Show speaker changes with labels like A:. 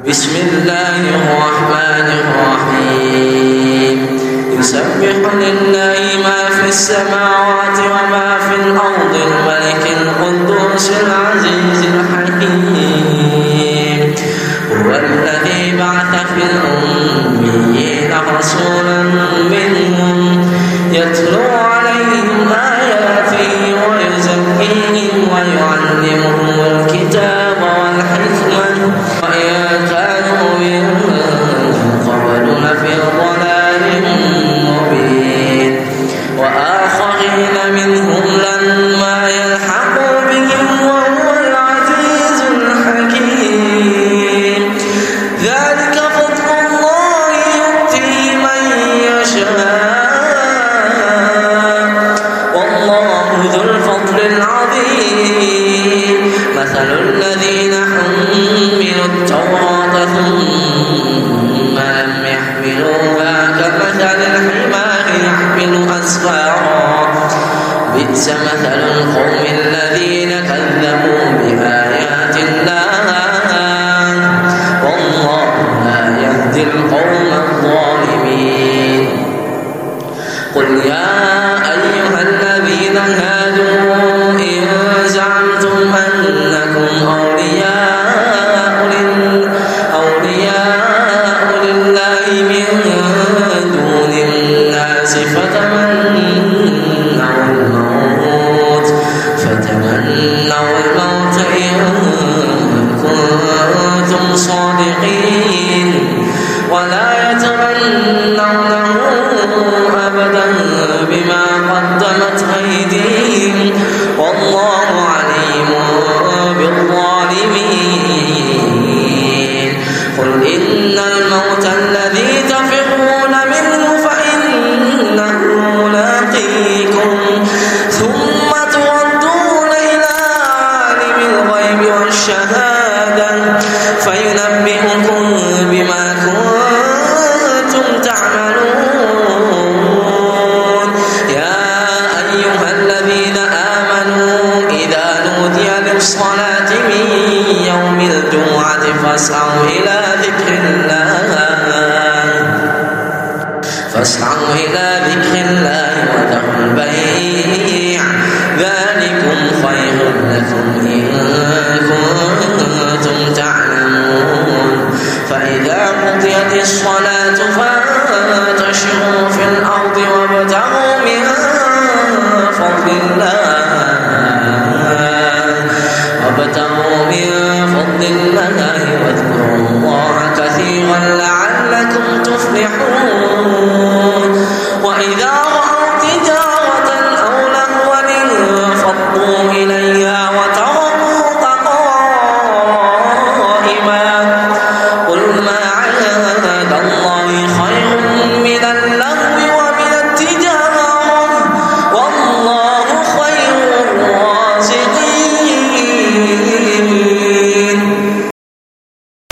A: بسم الله الرحمن الرحيم يسبح لله ما في السماوات وما في الأرض الملك القدوس العزيز الحكيم هو الذي بعث في الأميين رسولا منهم يتلو عليهم آياته ويزكيهم ويعلمهم الكتاب والحكمة وإن كانوا من قبل لفي ضلال مبين وآخرين منهم لما يلحقوا بهم وهو العزيز الحكيم ذلك فضل الله يؤتيه من يشاء والله ذو الفضل العظيم مثل الذين حملوا التوراة ثم لم يحملوها كمثل الحمار يحمل أسفارا بئس مثل القوم الذين كذبوا بآيات الله والله لا يهدي القوم الظالمين قل يا أيها الذين هادوا إن زعمتم أنكم أولياء لله من دون الناس فتمنوا الموت إن كنتم صادقين ولا يتمنونه أبدا بما قدمت أيديهم والله عليم بالظالمين قل إن الموت الذي تفرون منه فإنه ملاقيكم ثم تردون إلى عالم الغيب والشهادة فينبئكم بما كنتم تعملون يا أيها الذين آمنوا إذا نودي للصلاة من يوم الجمعة فاسعوا إلى ذكر الله وذروا البيع ذلكم خير لكم إن كنتم تعلمون فإذا قضيت الصلاة فانتشروا في الأرض وابتغوا من فضل الله واذكروا الله كثيرا لعلكم تفلحون وإذا رأوا تجارة أو لهوا انفضوا إليها